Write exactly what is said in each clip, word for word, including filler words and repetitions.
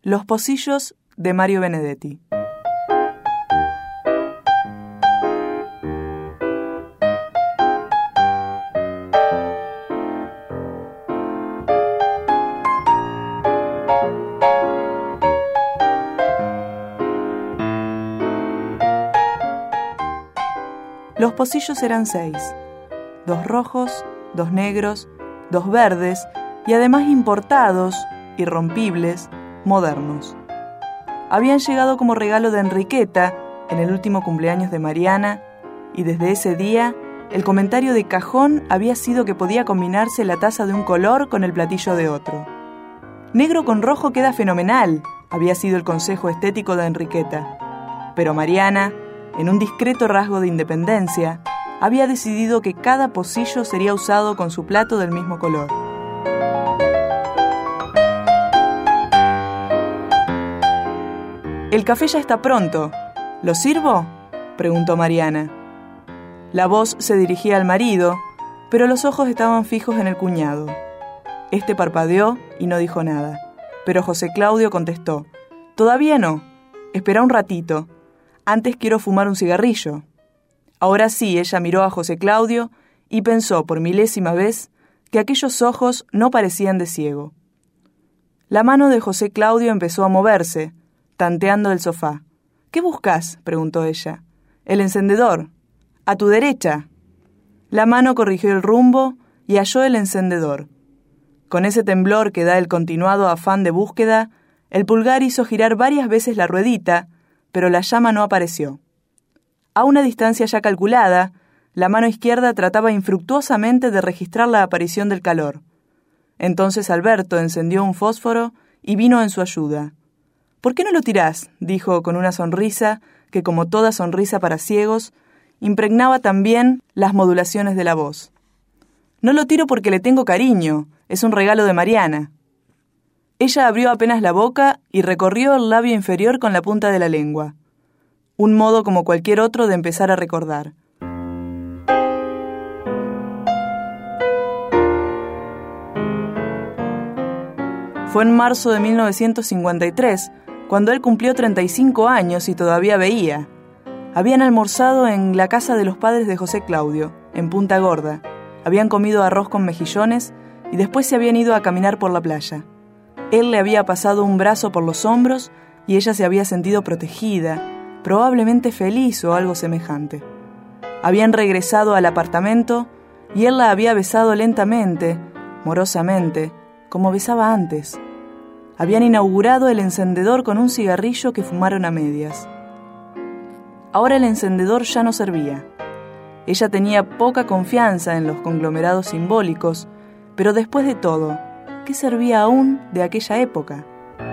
Los pocillos de Mario Benedetti. Los pocillos eran seis, dos rojos, dos negros, dos verdes y además importados, irrompibles, modernos. Habían llegado como regalo de Enriqueta en el último cumpleaños de Mariana y desde ese día el comentario de cajón había sido que podía combinarse la taza de un color con el platillo de otro. Negro con rojo queda fenomenal, había sido el consejo estético de Enriqueta. Pero Mariana, en un discreto rasgo de independencia, había decidido que cada pocillo sería usado con su plato del mismo color. «El café ya está pronto. ¿Lo sirvo?», preguntó Mariana. La voz se dirigía al marido, pero los ojos estaban fijos en el cuñado. Este parpadeó y no dijo nada, pero José Claudio contestó: «Todavía no. Espera un ratito. Antes quiero fumar un cigarrillo». Ahora sí, ella miró a José Claudio y pensó por milésima vez que aquellos ojos no parecían de ciego. La mano de José Claudio empezó a moverse, tanteando el sofá. «¿Qué buscas?», preguntó ella. «El encendedor. A tu derecha». La mano corrigió el rumbo y halló el encendedor. Con ese temblor que da el continuado afán de búsqueda, el pulgar hizo girar varias veces la ruedita, pero la llama no apareció. A una distancia ya calculada, la mano izquierda trataba infructuosamente de registrar la aparición del calor. Entonces Alberto encendió un fósforo y vino en su ayuda. «¿Por qué no lo tirás?», dijo con una sonrisa que, como toda sonrisa para ciegos, impregnaba también las modulaciones de la voz. «No lo tiro porque le tengo cariño, es un regalo de Mariana». Ella abrió apenas la boca y recorrió el labio inferior con la punta de la lengua. Un modo como cualquier otro de empezar a recordar. Fue en marzo de mil novecientos cincuenta y tres, cuando él cumplió treinta y cinco años y todavía veía. Habían almorzado en la casa de los padres de José Claudio, en Punta Gorda. Habían comido arroz con mejillones y después se habían ido a caminar por la playa. Él le había pasado un brazo por los hombros y ella se había sentido protegida, probablemente feliz o algo semejante. Habían regresado al apartamento y él la había besado lentamente, morosamente, como besaba antes. Habían inaugurado el encendedor con un cigarrillo que fumaron a medias. Ahora el encendedor ya no servía. Ella tenía poca confianza en los conglomerados simbólicos, pero después de todo, ¿qué servía aún de aquella época?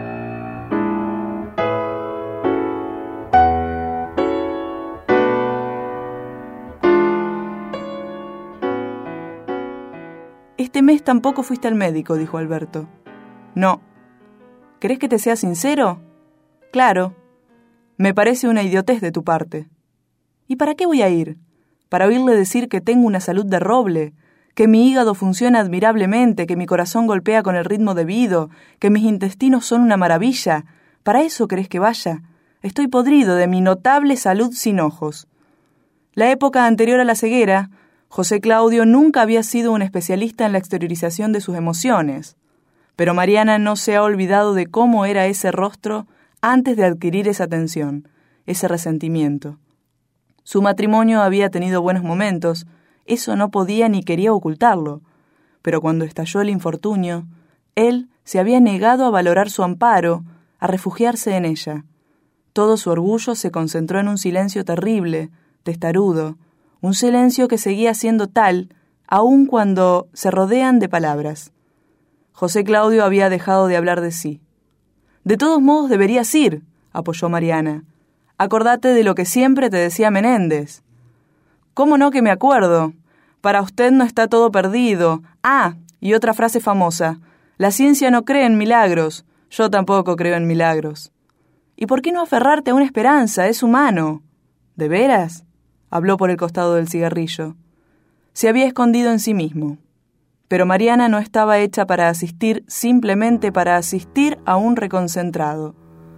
«Este mes tampoco fuiste al médico», dijo Alberto. «No». «¿Querés que te sea sincero?» «Claro. Me parece una idiotez de tu parte». «¿Y para qué voy a ir? ¿Para oírle decir que tengo una salud de roble, que mi hígado funciona admirablemente, que mi corazón golpea con el ritmo debido, que mis intestinos son una maravilla? ¿Para eso querés que vaya? Estoy podrido de mi notable salud sin ojos». La época anterior a la ceguera, José Claudio nunca había sido un especialista en la exteriorización de sus emociones. Pero Mariana no se ha olvidado de cómo era ese rostro antes de adquirir esa tensión, ese resentimiento. Su matrimonio había tenido buenos momentos, eso no podía ni quería ocultarlo, pero cuando estalló el infortunio, él se había negado a valorar su amparo, a refugiarse en ella. Todo su orgullo se concentró en un silencio terrible, testarudo, un silencio que seguía siendo tal, aun cuando se rodean de palabras. José Claudio había dejado de hablar de sí. «De todos modos deberías ir», apoyó Mariana. «Acordate de lo que siempre te decía Menéndez». «¿Cómo no que me acuerdo? Para usted no está todo perdido. Ah, y otra frase famosa. La ciencia no cree en milagros. Yo tampoco creo en milagros». «¿Y por qué no aferrarte a una esperanza? Es humano». «¿De veras?», habló por el costado del cigarrillo. Se había escondido en sí mismo. pero Mariana no estaba hecha para asistir simplemente para asistir a un reconcentrado.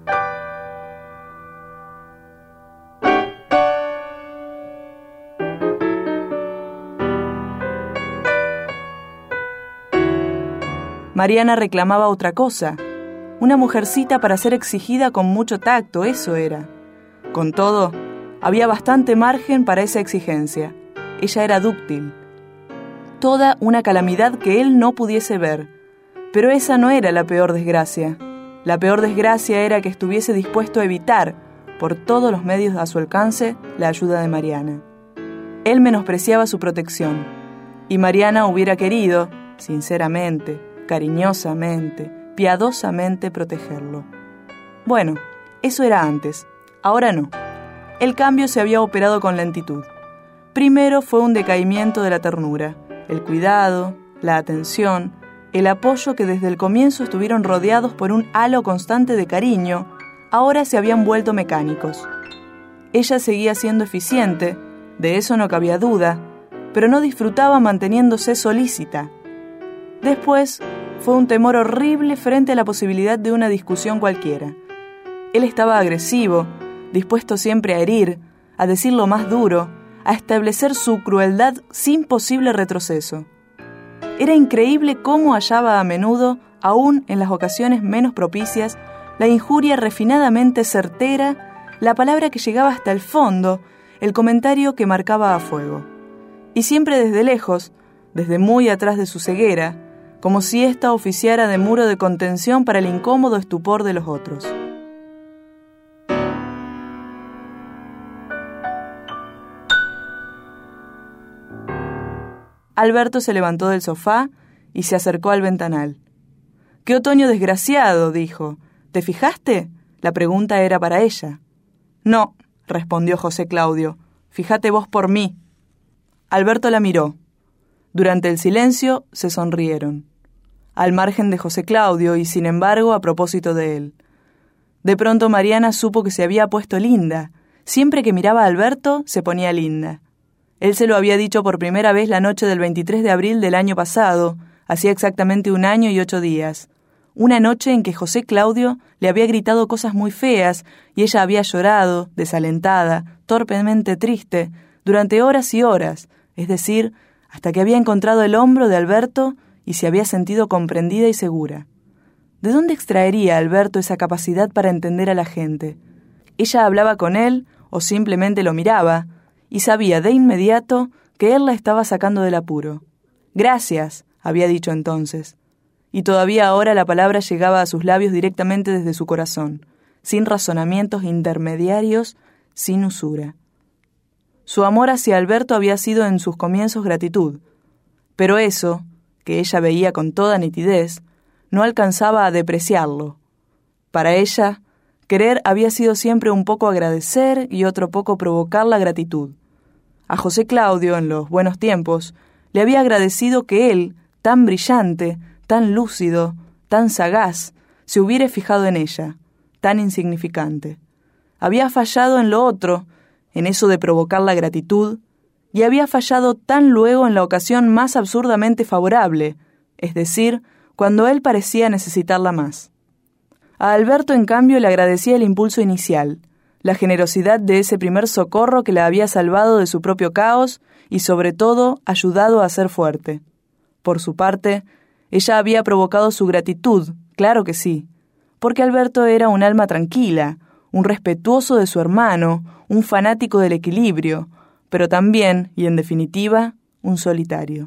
Mariana reclamaba otra cosa, una mujercita para ser exigida con mucho tacto, eso era. Con todo, había bastante margen para esa exigencia. Ella era dúctil. Toda una calamidad que él no pudiese ver. Pero esa no era la peor desgracia. La peor desgracia era que estuviese dispuesto a evitar, por todos los medios a su alcance, la ayuda de Mariana. Él menospreciaba su protección, y Mariana hubiera querido, sinceramente, cariñosamente, piadosamente protegerlo. Bueno, eso era antes, ahora no. El cambio se había operado con lentitud. Primero fue un decaimiento de la ternura, el cuidado, la atención, el apoyo que desde el comienzo estuvieron rodeados por un halo constante de cariño, ahora se habían vuelto mecánicos. Ella seguía siendo eficiente, de eso no cabía duda, pero no disfrutaba manteniéndose solícita. Después fue un temor horrible frente a la posibilidad de una discusión cualquiera. Él estaba agresivo, dispuesto siempre a herir, a decir lo más duro, a establecer su crueldad sin posible retroceso. Era increíble cómo hallaba a menudo, aún en las ocasiones menos propicias, la injuria refinadamente certera, la palabra que llegaba hasta el fondo, el comentario que marcaba a fuego. Y siempre desde lejos, desde muy atrás de su ceguera, como si ésta oficiara de muro de contención para el incómodo estupor de los otros. Alberto se levantó del sofá y se acercó al ventanal. «¡Qué otoño desgraciado!», dijo. «¿Te fijaste?». La pregunta era para ella. «No», respondió José Claudio. «Fíjate vos por mí». Alberto la miró. Durante el silencio se sonrieron. Al margen de José Claudio y, sin embargo, a propósito de él. De pronto Mariana supo que se había puesto linda. Siempre que miraba a Alberto, se ponía linda. Él se lo había dicho por primera vez la noche del veintitrés de abril del año pasado, hacía exactamente un año y ocho días. Una noche en que José Claudio le había gritado cosas muy feas y ella había llorado, desalentada, torpemente triste, durante horas y horas, es decir, hasta que había encontrado el hombro de Alberto y se había sentido comprendida y segura. ¿De dónde extraería Alberto esa capacidad para entender a la gente? Ella hablaba con él o simplemente lo miraba y sabía de inmediato que él la estaba sacando del apuro. «Gracias», había dicho entonces. Y todavía ahora la palabra llegaba a sus labios directamente desde su corazón, sin razonamientos intermediarios, sin usura. Su amor hacia Alberto había sido en sus comienzos gratitud, pero eso, que ella veía con toda nitidez, no alcanzaba a depreciarlo. Para ella, querer había sido siempre un poco agradecer y otro poco provocar la gratitud. A José Claudio, en los buenos tiempos, le había agradecido que él, tan brillante, tan lúcido, tan sagaz, se hubiera fijado en ella, tan insignificante. Había fallado en lo otro, en eso de provocar la gratitud, y había fallado tan luego en la ocasión más absurdamente favorable, es decir, cuando él parecía necesitarla más. A Alberto, en cambio, le agradecía el impulso inicial, la generosidad de ese primer socorro que la había salvado de su propio caos y, sobre todo, ayudado a ser fuerte. Por su parte, ella había provocado su gratitud, claro que sí, porque Alberto era un alma tranquila, un respetuoso de su hermano, un fanático del equilibrio, pero también, y en definitiva, un solitario.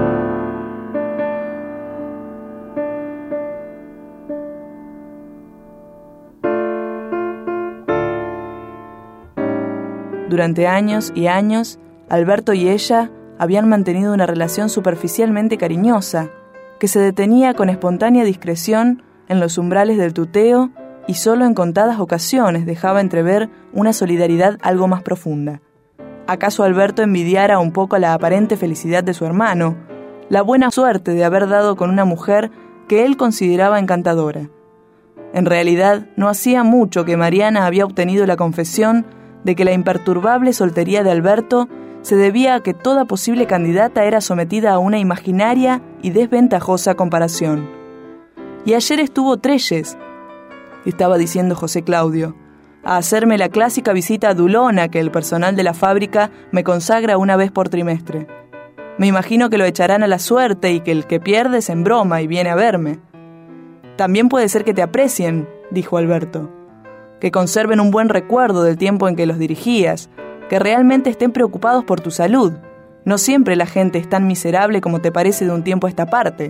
Durante años y años, Alberto y ella habían mantenido una relación superficialmente cariñosa, que se detenía con espontánea discreción en los umbrales del tuteo y solo en contadas ocasiones dejaba entrever una solidaridad algo más profunda. ¿Acaso Alberto envidiara un poco la aparente felicidad de su hermano, la buena suerte de haber dado con una mujer que él consideraba encantadora? En realidad, no hacía mucho que Mariana había obtenido la confesión de que la imperturbable soltería de Alberto se debía a que toda posible candidata era sometida a una imaginaria y desventajosa comparación. Y ayer estuvo Trelles, estaba diciendo José Claudio, a hacerme la clásica visita adulona que el personal de la fábrica me consagra una vez por trimestre. Me imagino que lo echarán a la suerte y que el que pierde se embroma y viene a verme. También puede ser que te aprecien, dijo Alberto, que conserven un buen recuerdo del tiempo en que los dirigías, que realmente estén preocupados por tu salud. No siempre la gente es tan miserable como te parece de un tiempo a esta parte.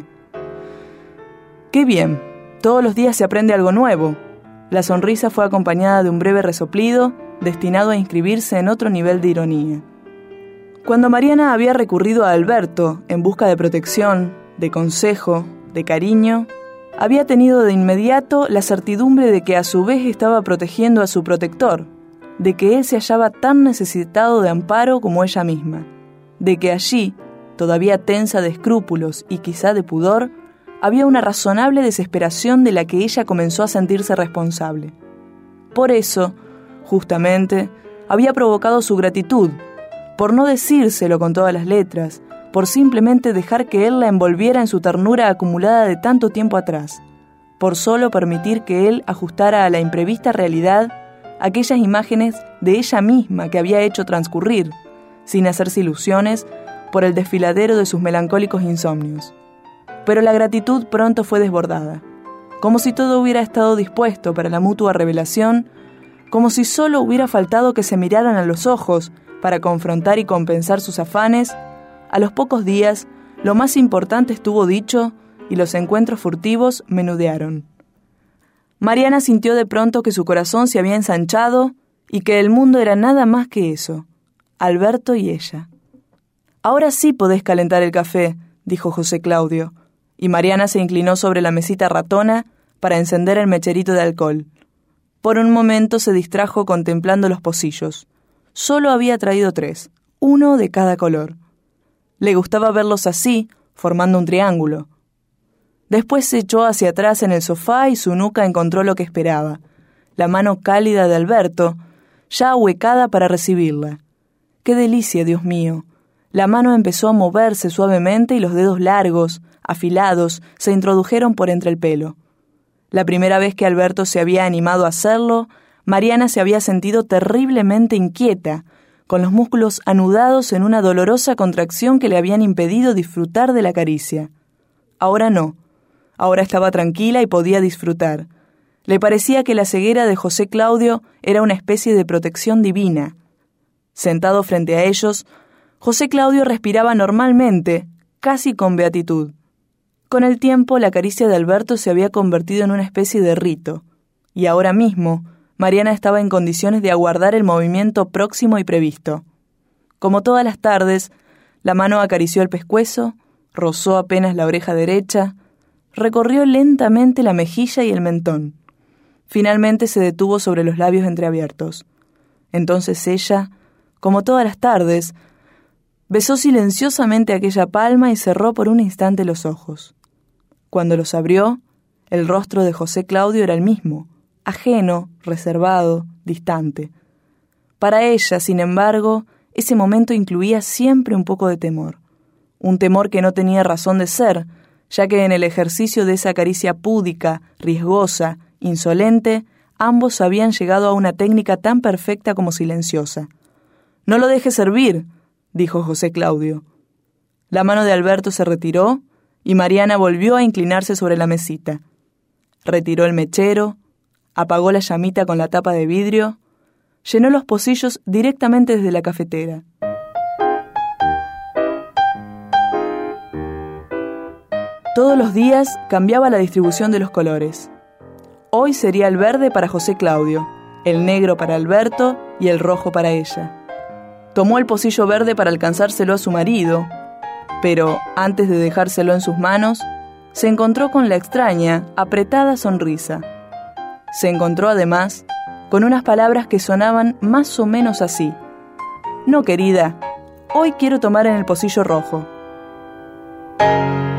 ¡Qué bien! Todos los días se aprende algo nuevo. La sonrisa fue acompañada de un breve resoplido, destinado a inscribirse en otro nivel de ironía. Cuando Mariana había recurrido a Alberto en busca de protección, de consejo, de cariño, había tenido de inmediato la certidumbre de que a su vez estaba protegiendo a su protector, de que él se hallaba tan necesitado de amparo como ella misma, de que allí, todavía tensa de escrúpulos y quizá de pudor, había una razonable desesperación de la que ella comenzó a sentirse responsable. Por eso, justamente, había provocado su gratitud, por no decírselo con todas las letras, por simplemente dejar que él la envolviera en su ternura acumulada de tanto tiempo atrás, por solo permitir que él ajustara a la imprevista realidad aquellas imágenes de ella misma que había hecho transcurrir, sin hacerse ilusiones, por el desfiladero de sus melancólicos insomnios. Pero la gratitud pronto fue desbordada, como si todo hubiera estado dispuesto para la mutua revelación, como si solo hubiera faltado que se miraran a los ojos para confrontar y compensar sus afanes. A los pocos días, lo más importante estuvo dicho y los encuentros furtivos menudearon. Mariana sintió de pronto que su corazón se había ensanchado y que el mundo era nada más que eso, Alberto y ella. «Ahora sí podés calentar el café», dijo José Claudio, y Mariana se inclinó sobre la mesita ratona para encender el mecherito de alcohol. Por un momento se distrajo contemplando los pocillos. Solo había traído tres, uno de cada color. Le gustaba verlos así, formando un triángulo. Después se echó hacia atrás en el sofá y su nuca encontró lo que esperaba, la mano cálida de Alberto, ya ahuecada para recibirla. ¡Qué delicia, Dios mío! La mano empezó a moverse suavemente y los dedos largos, afilados, se introdujeron por entre el pelo. La primera vez que Alberto se había animado a hacerlo, Mariana se había sentido terriblemente inquieta, con los músculos anudados en una dolorosa contracción que le habían impedido disfrutar de la caricia. Ahora no. Ahora estaba tranquila y podía disfrutar. Le parecía que la ceguera de José Claudio era una especie de protección divina. Sentado frente a ellos, José Claudio respiraba normalmente, casi con beatitud. Con el tiempo, la caricia de Alberto se había convertido en una especie de rito, y ahora mismo Mariana estaba en condiciones de aguardar el movimiento próximo y previsto. Como todas las tardes, la mano acarició el pescuezo, rozó apenas la oreja derecha, recorrió lentamente la mejilla y el mentón. Finalmente se detuvo sobre los labios entreabiertos. Entonces ella, como todas las tardes, besó silenciosamente aquella palma y cerró por un instante los ojos. Cuando los abrió, el rostro de José Claudio era el mismo, ajeno, reservado, distante. Para ella, sin embargo, ese momento incluía siempre un poco de temor. Un temor que no tenía razón de ser, ya que en el ejercicio de esa caricia púdica, riesgosa, insolente, ambos habían llegado a una técnica tan perfecta como silenciosa. «No lo dejes servir», dijo José Claudio. La mano de Alberto se retiró y Mariana volvió a inclinarse sobre la mesita. Retiró el mechero, apagó la llamita con la tapa de vidrio, llenó los pocillos directamente desde la cafetera. Todos los días cambiaba la distribución de los colores. Hoy sería el verde para José Claudio, el negro para Alberto y el rojo para ella. Tomó el pocillo verde para alcanzárselo a su marido, pero antes de dejárselo en sus manos, se encontró con la extraña, apretada sonrisa. Se encontró además con unas palabras que sonaban más o menos así: «No, querida, hoy quiero tomar en el pocillo rojo».